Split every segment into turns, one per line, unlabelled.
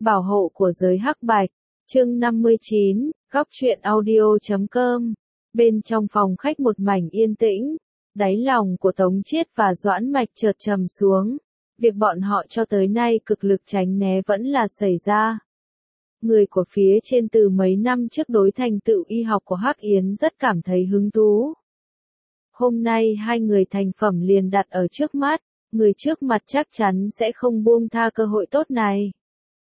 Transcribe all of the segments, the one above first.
Bảo hộ của giới hắc bạch. Chương 59, góc truyện audio.com. Bên trong phòng khách một mảnh yên tĩnh, đáy lòng của Tống Chiết và Doãn Mạch chợt trầm xuống. Việc bọn họ cho tới nay cực lực tránh né vẫn là xảy ra. Người của phía trên từ mấy năm trước đối thành tựu y học của Hắc Yến rất cảm thấy hứng thú. Hôm nay hai người thành phẩm liền đặt ở trước mắt, người trước mặt chắc chắn sẽ không buông tha cơ hội tốt này.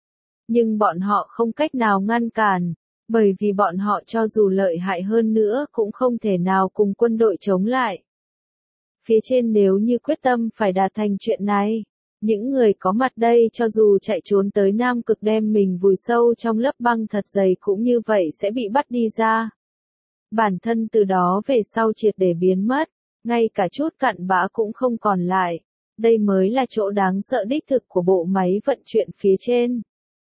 Nhưng bọn họ không cách nào ngăn cản, bởi vì bọn họ cho dù lợi hại hơn nữa cũng không thể nào cùng quân đội chống lại. Phía trên nếu như quyết tâm phải đạt thành chuyện này, những người có mặt đây cho dù chạy trốn tới Nam Cực đem mình vùi sâu trong lớp băng thật dày cũng như vậy sẽ bị bắt đi ra. Bản thân từ đó về sau triệt để biến mất, ngay cả chút cặn bã cũng không còn lại. Đây mới là chỗ đáng sợ đích thực của bộ máy vận chuyển phía trên.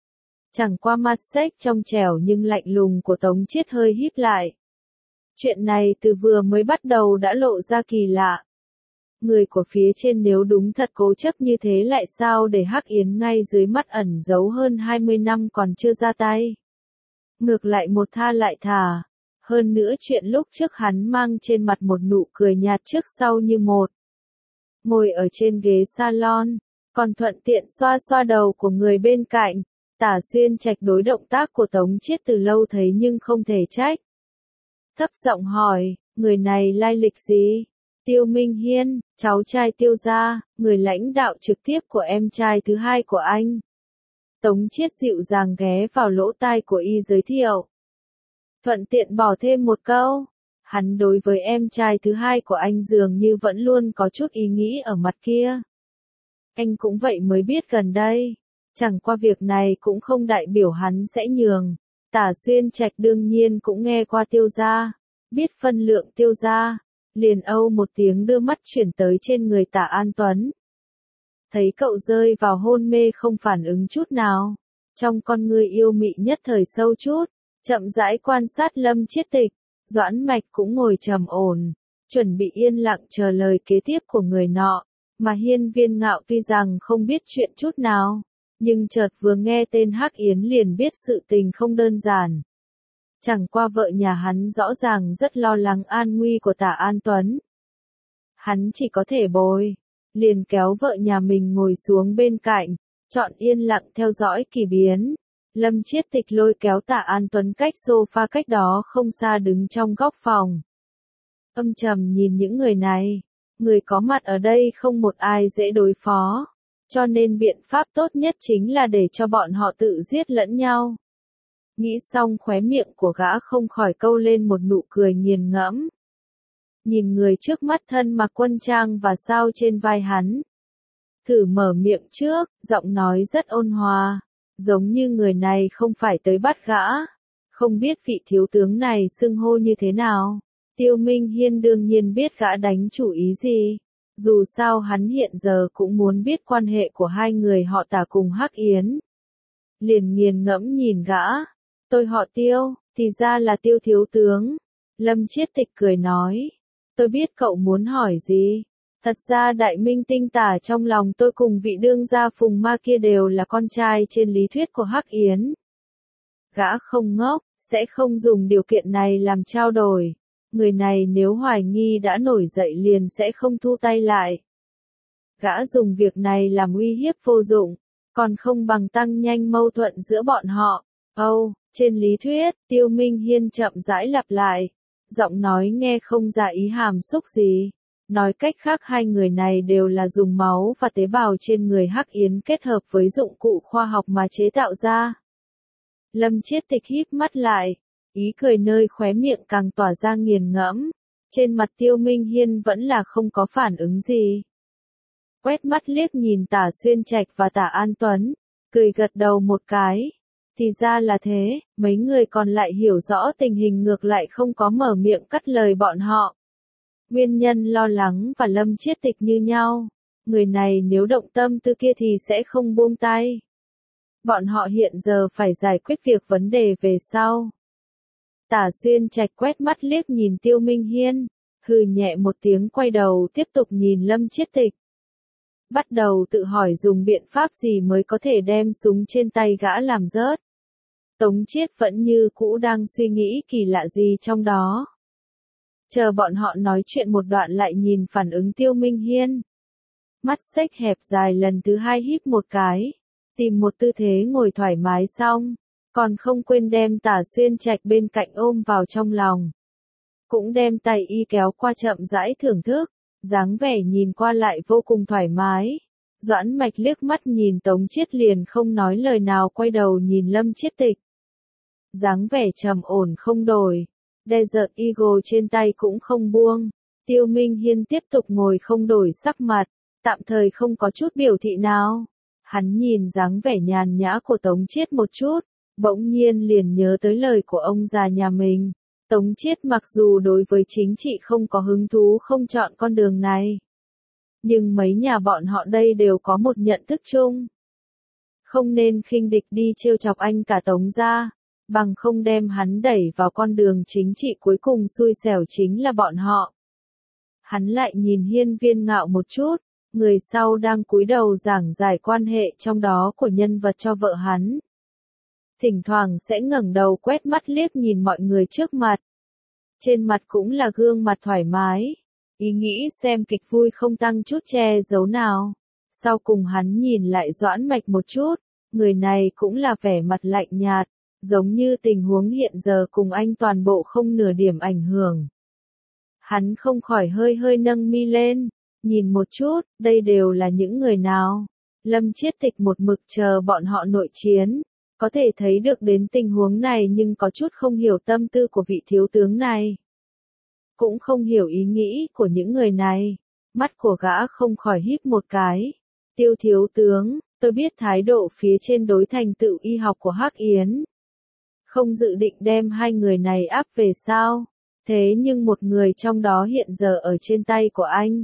Chẳng qua mặt xếch trong trẻo nhưng lạnh lùng của Tống Chiết hơi híp lại. Chuyện này từ vừa mới bắt đầu đã lộ ra kỳ lạ. Người của phía trên nếu đúng thật cố chấp như thế lại sao để Hắc Yến ngay dưới mắt ẩn giấu hơn 20 năm còn chưa ra tay. Ngược lại một tha lại thả. Hơn nữa chuyện lúc trước hắn mang trên mặt một nụ cười nhạt trước sau như một. Ngồi ở trên ghế salon, còn thuận tiện xoa xoa đầu của người bên cạnh. Tả Xuyên Trạch đối động tác của Tống Chiết từ lâu thấy nhưng không thể trách. Thấp giọng hỏi, người này lai lịch gì? Tiêu Minh Hiên, cháu trai Tiêu gia, người lãnh đạo trực tiếp của em trai thứ hai của anh. Tống Chiết dịu dàng ghé vào lỗ tai của y giới thiệu. Thuận tiện bỏ thêm một câu, hắn đối với em trai thứ hai của anh dường như vẫn luôn có chút ý nghĩ ở mặt kia. Anh cũng vậy mới biết gần đây. Chẳng qua việc này cũng không đại biểu hắn sẽ nhường. Tả Xuyên Trạch đương nhiên cũng nghe qua Tiêu gia, biết phân lượng Tiêu gia, liền âu một tiếng đưa mắt chuyển tới trên người Tả An Tuấn. Thấy cậu rơi vào hôn mê không phản ứng chút nào, trong con ngươi yêu mị nhất thời sâu chút, chậm rãi quan sát Lâm Chiết Tịch, Doãn Mạch cũng ngồi trầm ổn, chuẩn bị yên lặng chờ lời kế tiếp của người nọ, mà Hiên Viên Ngạo tuy rằng không biết chuyện chút nào. Nhưng chợt vừa nghe tên Hắc Yến liền biết sự tình không đơn giản. Chẳng qua vợ nhà hắn rõ ràng rất lo lắng an nguy của Tả An Tuấn. Hắn chỉ có thể bồi, liền kéo vợ nhà mình ngồi xuống bên cạnh, chọn yên lặng theo dõi kỳ biến. Lâm Chiết Tịch lôi kéo Tả An Tuấn cách sofa cách đó không xa đứng trong góc phòng. Âm trầm nhìn những người này, người có mặt ở đây không một ai dễ đối phó. Cho nên biện pháp tốt nhất chính là để cho bọn họ tự giết lẫn nhau. Nghĩ xong khóe miệng của gã không khỏi câu lên một nụ cười nghiền ngẫm. Nhìn người trước mắt thân mặc quân trang và sao trên vai hắn. Thử mở miệng trước, giọng nói rất ôn hòa, giống như người này không phải tới bắt gã. Không biết vị thiếu tướng này xưng hô như thế nào. Tiêu Minh Hiên đương nhiên biết gã đánh chủ ý gì. Dù sao hắn hiện giờ cũng muốn biết quan hệ của hai người họ Tả cùng Hắc Yến. Liền nghiền ngẫm nhìn gã. Tôi họ Tiêu, thì ra là Tiêu thiếu tướng. Lâm Chiết Tịch cười nói. Tôi biết cậu muốn hỏi gì. Thật ra đại minh tinh Tả trong lòng tôi cùng vị đương gia Phùng Ma kia đều là con trai trên lý thuyết của Hắc Yến. Gã không ngốc, sẽ không dùng điều kiện này làm trao đổi. Người này nếu hoài nghi đã nổi dậy liền sẽ không thu tay lại. Gã dùng việc này làm uy hiếp vô dụng, còn không bằng tăng nhanh mâu thuẫn giữa bọn họ. Trên lý thuyết, Tiêu Minh Hiên chậm rãi lặp lại. Giọng nói nghe không ra ý hàm xúc gì. Nói cách khác hai người này đều là dùng máu và tế bào trên người Hắc Yến kết hợp với dụng cụ khoa học mà chế tạo ra. Lâm Chiết Tịch híp mắt lại. Ý cười nơi khóe miệng càng tỏa ra nghiền ngẫm. Trên mặt Tiêu Minh Hiên vẫn là không có phản ứng gì. Quét mắt liếc nhìn Tả Xuyên Trạch và Tả An Tuấn, cười gật đầu một cái. Thì ra là thế, mấy người còn lại hiểu rõ tình hình ngược lại không có mở miệng cắt lời bọn họ. Nguyên nhân lo lắng và Lâm Chiết Tịch như nhau. Người này nếu động tâm tư kia thì sẽ không buông tay. Bọn họ hiện giờ phải giải quyết việc vấn đề về sau. Tả Xuyên Trạch quét mắt liếc nhìn Tiêu Minh Hiên, hừ nhẹ một tiếng quay đầu tiếp tục nhìn Lâm Chiết Tịch. bắt đầu tự hỏi dùng biện pháp gì mới có thể đem súng trên tay gã làm rớt. Tống Chiết vẫn như cũ đang suy nghĩ kỳ lạ gì trong đó. Chờ bọn họ nói chuyện một đoạn lại nhìn phản ứng Tiêu Minh Hiên. Mắt xếch hẹp dài lần thứ hai híp một cái, tìm một tư thế ngồi thoải mái xong, còn không quên đem Tả Xuyên Trạch bên cạnh ôm vào trong lòng. Cũng đem tay y kéo qua chậm rãi thưởng thức, dáng vẻ nhìn qua lại vô cùng thoải mái. Doãn Mạch liếc mắt nhìn Tống Chiết liền không nói lời nào quay đầu nhìn Lâm Chiết Tịch. Dáng vẻ trầm ổn không đổi, Desert Eagle trên tay cũng không buông. Tiêu Minh Hiên tiếp tục ngồi không đổi sắc mặt, tạm thời không có chút biểu thị nào. Hắn nhìn dáng vẻ nhàn nhã của Tống Chiết một chút, bỗng nhiên liền nhớ tới lời của ông già nhà mình. Tống Chiết mặc dù đối với chính trị không có hứng thú không chọn con đường này. Nhưng mấy nhà bọn họ đây đều có một nhận thức chung. Không nên khinh địch đi trêu chọc anh cả Tống gia, bằng không đem hắn đẩy vào con đường chính trị cuối cùng xui xẻo chính là bọn họ. Hắn lại nhìn Hiên Viên Ngạo một chút, người sau đang cúi đầu giảng giải quan hệ trong đó của nhân vật cho vợ hắn. Thỉnh thoảng sẽ ngẩng đầu quét mắt liếc nhìn mọi người trước mặt. Trên mặt cũng là gương mặt thoải mái, ý nghĩ xem kịch vui không tăng chút che giấu nào. Sau cùng hắn nhìn lại Doãn Mạch một chút, người này cũng là vẻ mặt lạnh nhạt, giống như tình huống hiện giờ cùng anh toàn bộ không nửa điểm ảnh hưởng. Hắn không khỏi hơi hơi nâng mi lên, nhìn một chút, đây đều là những người nào. Lâm Chiết Tịch một mực chờ bọn họ nội chiến, có thể thấy được đến tình huống này nhưng có chút không hiểu tâm tư của vị thiếu tướng này. Cũng không hiểu ý nghĩ của những người này, mắt của gã không khỏi híp một cái. Tiêu thiếu tướng, tôi biết thái độ phía trên đối thành tựu y học của Hắc Yến. Không dự định đem hai người này áp về sao, thế nhưng một người trong đó hiện giờ ở trên tay của anh.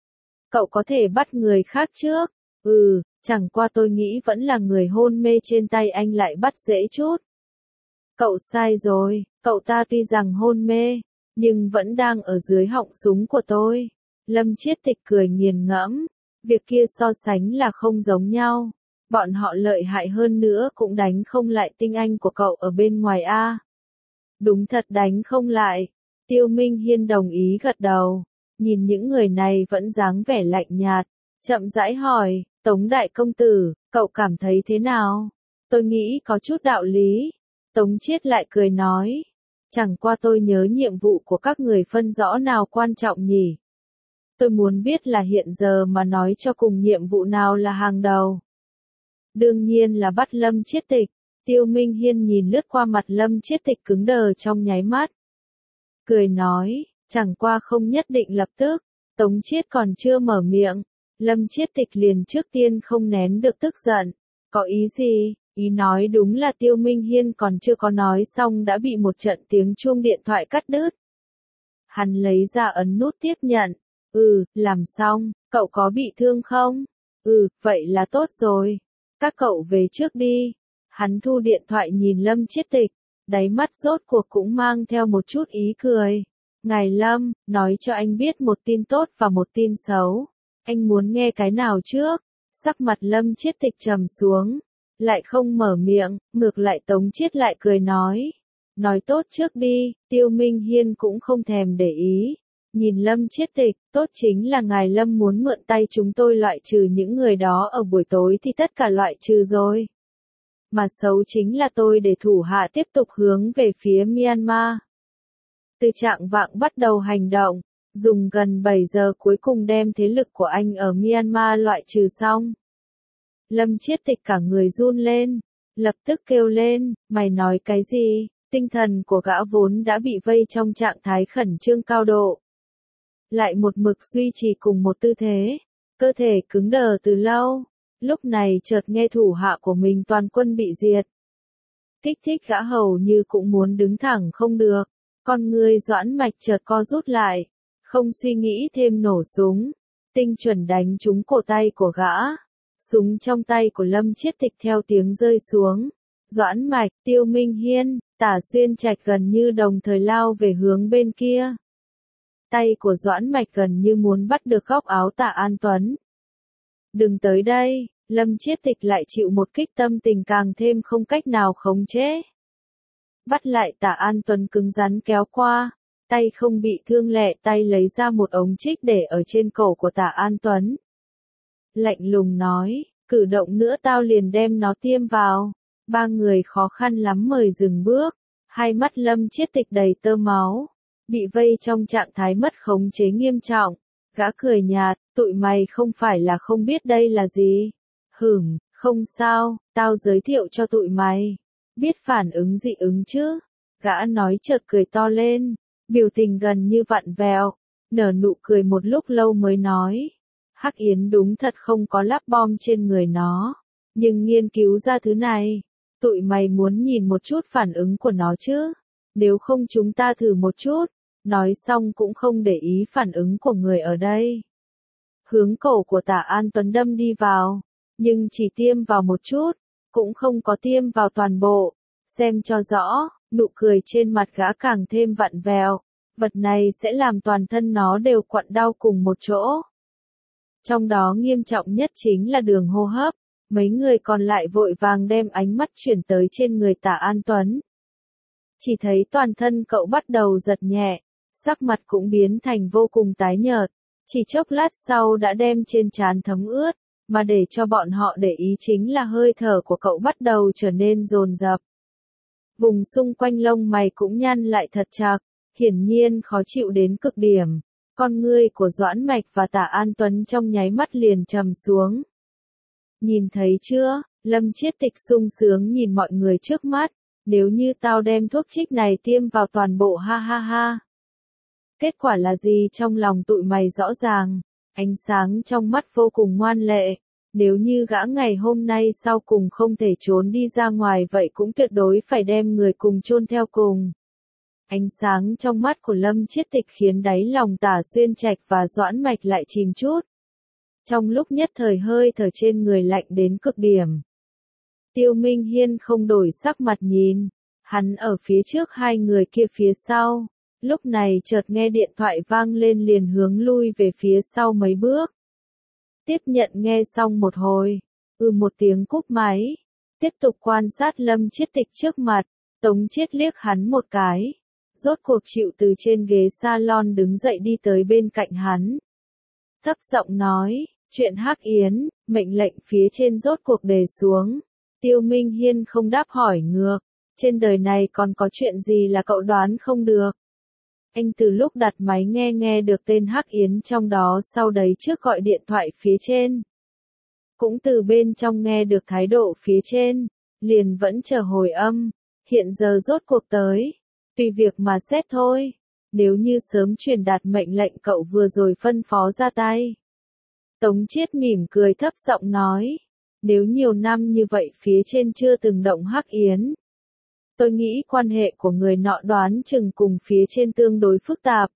Cậu có thể bắt người khác trước, chẳng qua tôi nghĩ vẫn là người hôn mê trên tay anh lại bắt dễ chút. Cậu sai rồi, cậu ta tuy rằng hôn mê, nhưng vẫn đang ở dưới họng súng của tôi. Lâm Chiết Tịch cười nghiền ngẫm, việc kia so sánh là không giống nhau. Bọn họ lợi hại hơn nữa cũng đánh không lại tinh anh của cậu ở bên ngoài a. Đúng thật đánh không lại. Tiêu Minh Hiên đồng ý gật đầu, nhìn những người này vẫn dáng vẻ lạnh nhạt, chậm rãi hỏi, Tống đại công tử, cậu cảm thấy thế nào? Tôi nghĩ có chút đạo lý. Tống Chiết lại cười nói, chẳng qua tôi nhớ nhiệm vụ của các người phân rõ nào quan trọng nhỉ? Tôi muốn biết là hiện giờ mà nói cho cùng nhiệm vụ nào là hàng đầu. Đương nhiên là bắt Lâm Chiết Tịch. Tiêu Minh Hiên nhìn lướt qua mặt Lâm Chiết Tịch cứng đờ trong nháy mắt. Cười nói, chẳng qua không nhất định lập tức. Tống Chiết còn chưa mở miệng, Lâm Chiết Tịch liền trước tiên không nén được tức giận. Có ý gì? Ý nói đúng là Tiêu Minh Hiên còn chưa có nói xong đã bị một trận tiếng chuông điện thoại cắt đứt. Hắn lấy ra ấn nút tiếp nhận. Làm xong, cậu có bị thương không? Vậy là tốt rồi. Các cậu về trước đi. Hắn thu điện thoại nhìn Lâm Chiết Tịch, đáy mắt rốt cuộc cũng mang theo một chút ý cười. Ngài Lâm, nói cho anh biết một tin tốt và một tin xấu. Anh muốn nghe cái nào trước? Sắc mặt Lâm Chiết Tịch trầm xuống, lại không mở miệng, ngược lại Tống Chiết lại cười nói. Nói tốt trước đi. Tiêu Minh Hiên cũng không thèm để ý. Nhìn Lâm Chiết Tịch, tốt chính là ngài Lâm muốn mượn tay chúng tôi loại trừ những người đó ở buổi tối thì tất cả loại trừ rồi. Mà xấu chính là tôi để thủ hạ tiếp tục hướng về phía Myanmar. Từ trạng vạng bắt đầu hành động, dùng gần 7 giờ cuối cùng đem thế lực của anh ở Myanmar loại trừ xong. Lâm Chiết Tịch cả người run lên, lập tức kêu lên, mày nói cái gì? Tinh thần của gã vốn đã bị vây trong trạng thái khẩn trương cao độ. Lại một mực duy trì cùng một tư thế, cơ thể cứng đờ từ lâu, lúc này chợt nghe thủ hạ của mình toàn quân bị diệt. Kích thích gã hầu như cũng muốn đứng thẳng không được, con người Doãn Mạch chợt co rút lại, không suy nghĩ thêm nổ súng, tinh chuẩn đánh trúng cổ tay của gã. Súng trong tay của Lâm Chiết Tịch theo tiếng rơi xuống. Doãn Mạch, Tiêu Minh Hiên, Tả Xuyên Trạch gần như đồng thời lao về hướng bên kia. Tay của Doãn Mạch gần như muốn bắt được góc áo Tạ An Tuấn. Đừng tới đây, Lâm Chiết Tịch lại chịu một kích tâm tình càng thêm không cách nào khống chế. Bắt lại Tạ An Tuấn cứng rắn kéo qua, tay không bị thương lẹ tay lấy ra một ống trích để ở trên cổ của Tạ An Tuấn. Lạnh lùng nói, cử động nữa tao liền đem nó tiêm vào. Ba người khó khăn lắm mời dừng bước, hai mắt Lâm Chiết Tịch đầy tơ máu, bị vây trong trạng thái mất khống chế nghiêm trọng. Gã cười nhạt, tụi mày không phải là không biết đây là gì. Không sao, tao giới thiệu cho tụi mày. Biết phản ứng dị ứng chứ? Gã nói chợt cười to lên, biểu tình gần như vặn vẹo, nở nụ cười một lúc lâu mới nói. Hắc Yến đúng thật không có lắp bom trên người nó, nhưng nghiên cứu ra thứ này, tụi mày muốn nhìn một chút phản ứng của nó chứ? Nếu không chúng ta thử một chút. Nói xong cũng không để ý phản ứng của người ở đây. Hướng cổ của Tạ An Tuấn đâm đi vào, nhưng chỉ tiêm vào một chút, cũng không có tiêm vào toàn bộ. Xem cho rõ, nụ cười trên mặt gã càng thêm vặn vẹo, vật này sẽ làm toàn thân nó đều quặn đau cùng một chỗ. Trong đó nghiêm trọng nhất chính là đường hô hấp, mấy người còn lại vội vàng đem ánh mắt chuyển tới trên người Tạ An Tuấn. Chỉ thấy toàn thân cậu bắt đầu giật nhẹ, sắc mặt cũng biến thành vô cùng tái nhợt, chỉ chốc lát sau đã đem trên trán thấm ướt, mà để cho bọn họ để ý chính là hơi thở của cậu bắt đầu trở nên dồn dập. Vùng xung quanh lông mày cũng nhăn lại thật chặt, hiển nhiên khó chịu đến cực điểm. Con ngươi của Doãn Mạch và Tạ An Tuấn trong nháy mắt liền trầm xuống. Nhìn thấy chưa, Lâm Chiết Tịch sung sướng nhìn mọi người trước mắt, nếu như tao đem thuốc trích này tiêm vào toàn bộ ha ha ha. Kết quả là gì trong lòng tụi mày rõ ràng, ánh sáng trong mắt vô cùng ngoan lệ, nếu như gã ngày hôm nay sau cùng không thể trốn đi ra ngoài vậy cũng tuyệt đối phải đem người cùng chôn theo cùng. Ánh sáng trong mắt của Lâm Chiết Tịch khiến đáy lòng Tả Xuyên Trạch và Doãn Mạch lại chìm chút. Trong lúc nhất thời hơi thở trên người lạnh đến cực điểm. Tiêu Minh Hiên không đổi sắc mặt nhìn, hắn ở phía trước hai người kia phía sau. Lúc này chợt nghe điện thoại vang lên liền hướng lui về phía sau mấy bước. Tiếp nhận nghe xong một hồi, một tiếng cúp máy. Tiếp tục quan sát Lâm Chiết Tịch trước mặt, Tống Chiết liếc hắn một cái. Rốt cuộc chịu từ trên ghế salon đứng dậy đi tới bên cạnh hắn. Thấp giọng nói, chuyện Hắc Yến, mệnh lệnh phía trên rốt cuộc đề xuống. Tiêu Minh Hiên không đáp hỏi ngược, trên đời này còn có chuyện gì là cậu đoán không được. Anh từ lúc đặt máy nghe được tên Hắc Yến trong đó sau đấy trước gọi điện thoại phía trên. Cũng từ bên trong nghe được thái độ phía trên, liền vẫn chờ hồi âm, hiện giờ rốt cuộc tới, tùy việc mà xét thôi, nếu như sớm truyền đạt mệnh lệnh cậu vừa rồi phân phó ra tay. Tống Chiết mỉm cười thấp giọng nói, nếu nhiều năm như vậy phía trên chưa từng động Hắc Yến. Tôi nghĩ quan hệ của người nọ đoán chừng cùng phía trên tương đối phức tạp.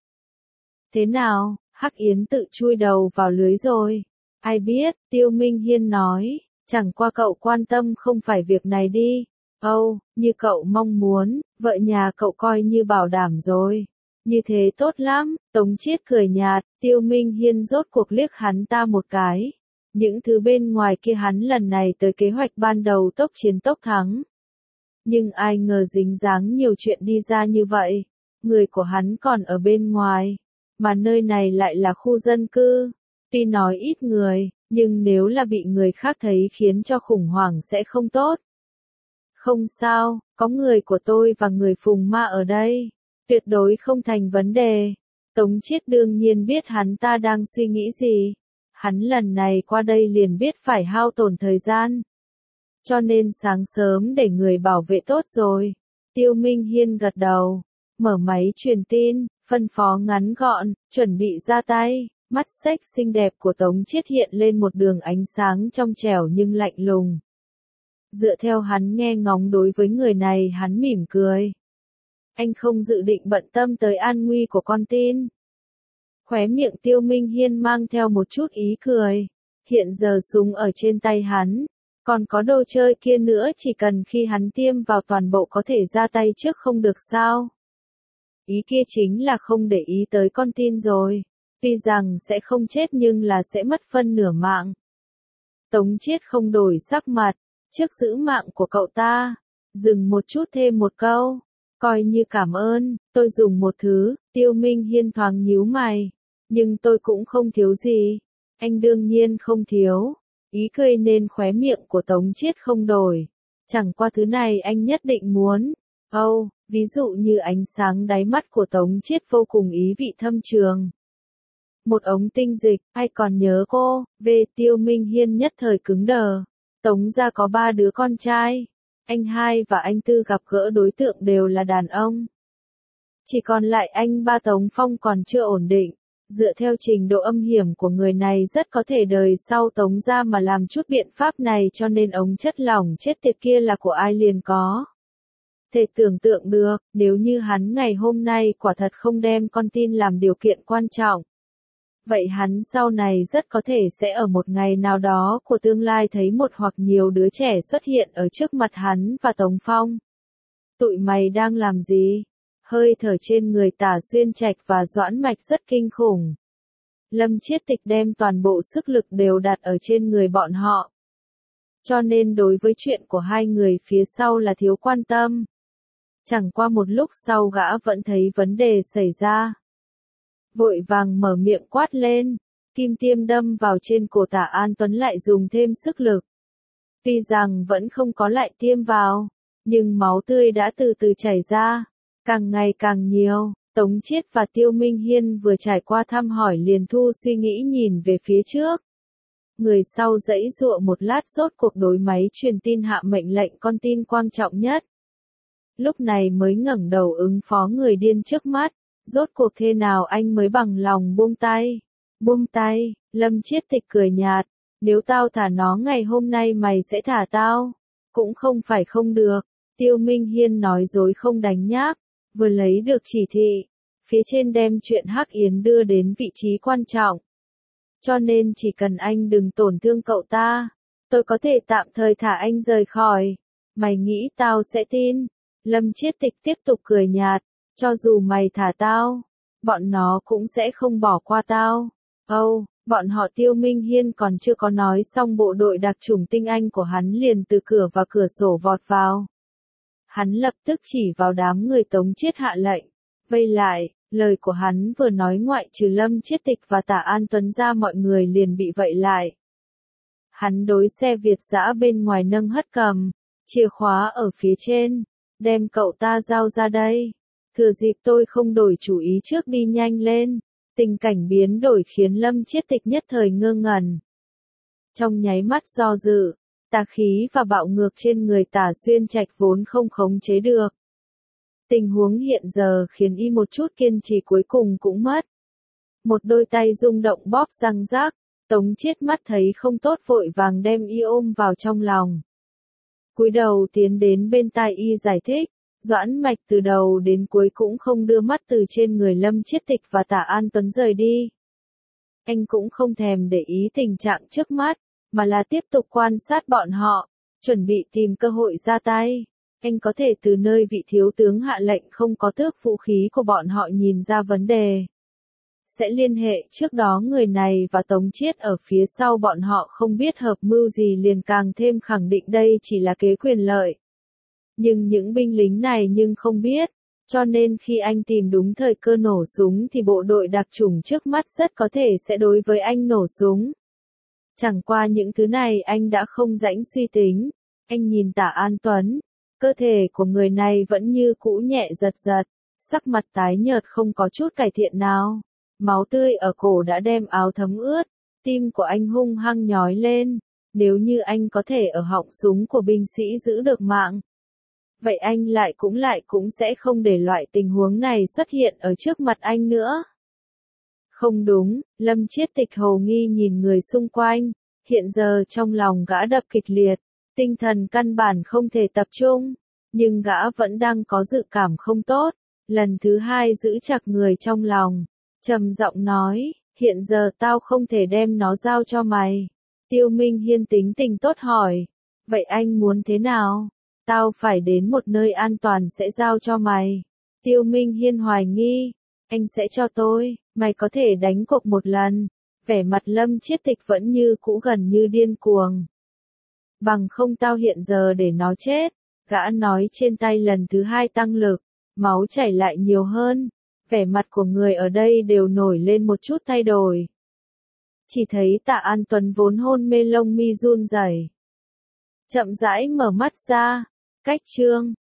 Thế nào, Hắc Yến tự chui đầu vào lưới rồi. Ai biết, Tiêu Minh Hiên nói, chẳng qua cậu quan tâm không phải việc này đi. Như cậu mong muốn, vợ nhà cậu coi như bảo đảm rồi. Như thế tốt lắm, Tống Chiết cười nhạt, Tiêu Minh Hiên rốt cuộc liếc hắn ta một cái. Những thứ bên ngoài kia hắn lần này tới kế hoạch ban đầu tốc chiến tốc thắng. Nhưng ai ngờ dính dáng nhiều chuyện đi ra như vậy, người của hắn còn ở bên ngoài, mà nơi này lại là khu dân cư, tuy nói ít người, nhưng nếu là bị người khác thấy khiến cho khủng hoảng sẽ không tốt. Không sao, có người của tôi và người Phùng Ma ở đây, tuyệt đối không thành vấn đề. Tống Chiết đương nhiên biết hắn ta đang suy nghĩ gì, hắn lần này qua đây liền biết phải hao tổn thời gian. Cho nên sáng sớm để người bảo vệ tốt rồi. Tiêu Minh Hiên gật đầu, mở máy truyền tin, phân phó ngắn gọn, chuẩn bị ra tay. Mắt xếch xinh đẹp của Tống Chiết hiện lên một đường ánh sáng trong trẻo nhưng lạnh lùng. Dựa theo hắn nghe ngóng đối với người này hắn mỉm cười. Anh không dự định bận tâm tới an nguy của con tin. Khóe miệng Tiêu Minh Hiên mang theo một chút ý cười. Hiện giờ súng ở trên tay hắn. Còn có đồ chơi kia nữa chỉ cần khi hắn tiêm vào toàn bộ có thể ra tay trước không được sao. Ý kia chính là không để ý tới con tin rồi. Tuy rằng sẽ không chết nhưng là sẽ mất phân nửa mạng. Tống Chiết không đổi sắc mặt, trước giữ mạng của cậu ta, dừng một chút thêm một câu, coi như cảm ơn, tôi dùng một thứ, Tiêu Minh Hiên thoáng nhíu mày, nhưng tôi cũng không thiếu gì, anh đương nhiên không thiếu, ý cười nên khóe miệng của Tống Chiết không đổi, chẳng qua thứ này anh nhất định muốn, ví dụ như ánh sáng đáy mắt của Tống Chiết vô cùng ý vị thâm trường. Một ống tinh dịch, ai còn nhớ cô, về Tiêu Minh Hiên nhất thời cứng đờ. Tống gia có 3 đứa con trai, anh hai và anh tư gặp gỡ đối tượng đều là đàn ông. Chỉ còn lại anh ba Tống Phong còn chưa ổn định, dựa theo trình độ âm hiểm của người này rất có thể đời sau Tống gia mà làm chút biện pháp này cho nên ống chất lỏng chết tiệt kia là của ai liền có. Thể tưởng tượng được, nếu như hắn ngày hôm nay quả thật không đem con tin làm điều kiện quan trọng. Vậy hắn sau này rất có thể sẽ ở một ngày nào đó của tương lai thấy một hoặc nhiều đứa trẻ xuất hiện ở trước mặt hắn và Tống Phong. Tụi mày đang làm gì? Hơi thở trên người Tả Xuyên Trạch và Doãn Mạch rất kinh khủng. Lâm Chiết Tịch đem toàn bộ sức lực đều đặt ở trên người bọn họ. Cho nên đối với chuyện của hai người phía sau là thiếu quan tâm. Chẳng qua một lúc sau gã vẫn thấy vấn đề xảy ra. Vội vàng mở miệng quát lên, kim tiêm đâm vào trên cổ Tả An Tuấn lại dùng thêm sức lực. Tuy rằng vẫn không có lại tiêm vào, nhưng máu tươi đã từ từ chảy ra, càng ngày càng nhiều. Tống Chiết và Tiêu Minh Hiên vừa trải qua thăm hỏi liền thu suy nghĩ nhìn về phía trước. Người sau giãy giụa một lát rốt cuộc đối máy truyền tin hạ mệnh lệnh con tin quan trọng nhất. Lúc này mới ngẩng đầu ứng phó người điên trước mắt. Rốt cuộc thế nào anh mới bằng lòng buông tay? Buông tay, Lâm Chiết Tịch cười nhạt, nếu tao thả nó ngày hôm nay mày sẽ thả tao? Cũng không phải không được, Tiêu Minh Hiên nói dối không đánh nháp, vừa lấy được chỉ thị, phía trên đem chuyện Hắc Yến đưa đến vị trí quan trọng. Cho nên chỉ cần anh đừng tổn thương cậu ta, tôi có thể tạm thời thả anh rời khỏi. Mày nghĩ tao sẽ tin? Lâm Chiết Tịch tiếp tục cười nhạt. Cho dù mày thả tao, bọn nó cũng sẽ không bỏ qua tao. Bọn họ Tiêu Minh Hiên còn chưa có nói xong bộ đội đặc chủng tinh anh của hắn liền từ cửa và cửa sổ vọt vào. Hắn lập tức chỉ vào đám người Tống Chiết hạ lệnh. Vây lại, lời của hắn vừa nói ngoại trừ Lâm Chiết Tịch và Tả An Tuấn ra mọi người liền bị vây lại. Hắn đối xe Việt dã bên ngoài nâng hất cầm, chìa khóa ở phía trên, đem cậu ta giao ra đây. Thừa dịp tôi không đổi chủ ý trước đi nhanh lên, tình cảnh biến đổi khiến Lâm Chiết Tịch nhất thời ngơ ngẩn. Trong nháy mắt do dự, tà khí và bạo ngược trên người Tả Xuyên Trạch vốn không khống chế được. Tình huống hiện giờ khiến y một chút kiên trì cuối cùng cũng mất. Một đôi tay rung động bóp răng rác, Tống Chiết mắt thấy không tốt vội vàng đem y ôm vào trong lòng. Cúi đầu tiến đến bên tai y giải thích. Doãn Mạch từ đầu đến cuối cũng không đưa mắt từ trên người Lâm Chiết Tịch và Tả An Tuấn rời đi. Anh cũng không thèm để ý tình trạng trước mắt, mà là tiếp tục quan sát bọn họ, chuẩn bị tìm cơ hội ra tay. Anh có thể từ nơi vị thiếu tướng hạ lệnh không có tước vũ khí của bọn họ nhìn ra vấn đề. Sẽ liên hệ trước đó người này và Tống Chiết ở phía sau bọn họ không biết hợp mưu gì liền càng thêm khẳng định đây chỉ là kế quyền lợi. Nhưng những binh lính này nhưng không biết, cho nên khi anh tìm đúng thời cơ nổ súng thì bộ đội đặc chủng trước mắt rất có thể sẽ đối với anh nổ súng. Chẳng qua những thứ này anh đã không rãnh suy tính, anh nhìn Tả An Tuấn, cơ thể của người này vẫn như cũ nhẹ giật giật, sắc mặt tái nhợt không có chút cải thiện nào, máu tươi ở cổ đã đem áo thấm ướt, tim của anh hung hăng nhói lên, nếu như anh có thể ở họng súng của binh sĩ giữ được mạng. Vậy anh lại cũng sẽ không để loại tình huống này xuất hiện ở trước mặt anh nữa. Không đúng, Lâm Chiết Tịch hồ nghi nhìn người xung quanh, hiện giờ trong lòng gã đập kịch liệt, tinh thần căn bản không thể tập trung, nhưng gã vẫn đang có dự cảm không tốt, lần thứ hai giữ chặt người trong lòng, trầm giọng nói, hiện giờ tao không thể đem nó giao cho mày. Tiêu Minh Hiên tính tình tốt hỏi, vậy anh muốn thế nào? Tao phải đến một nơi an toàn sẽ giao cho mày. Tiêu Minh Hiên hoài nghi, anh sẽ cho tôi, mày có thể đánh cuộc một lần, Vẻ mặt Lâm Chiết Tịch vẫn như cũ gần như điên cuồng. Bằng không tao hiện giờ để nó chết, gã nói trên tay lần thứ hai tăng lực, máu chảy lại nhiều hơn, vẻ mặt của người ở đây đều nổi lên một chút thay đổi. Chỉ thấy Tạ An Tuấn vốn hôn mê lông mi run rẩy, chậm rãi mở mắt ra, cách chương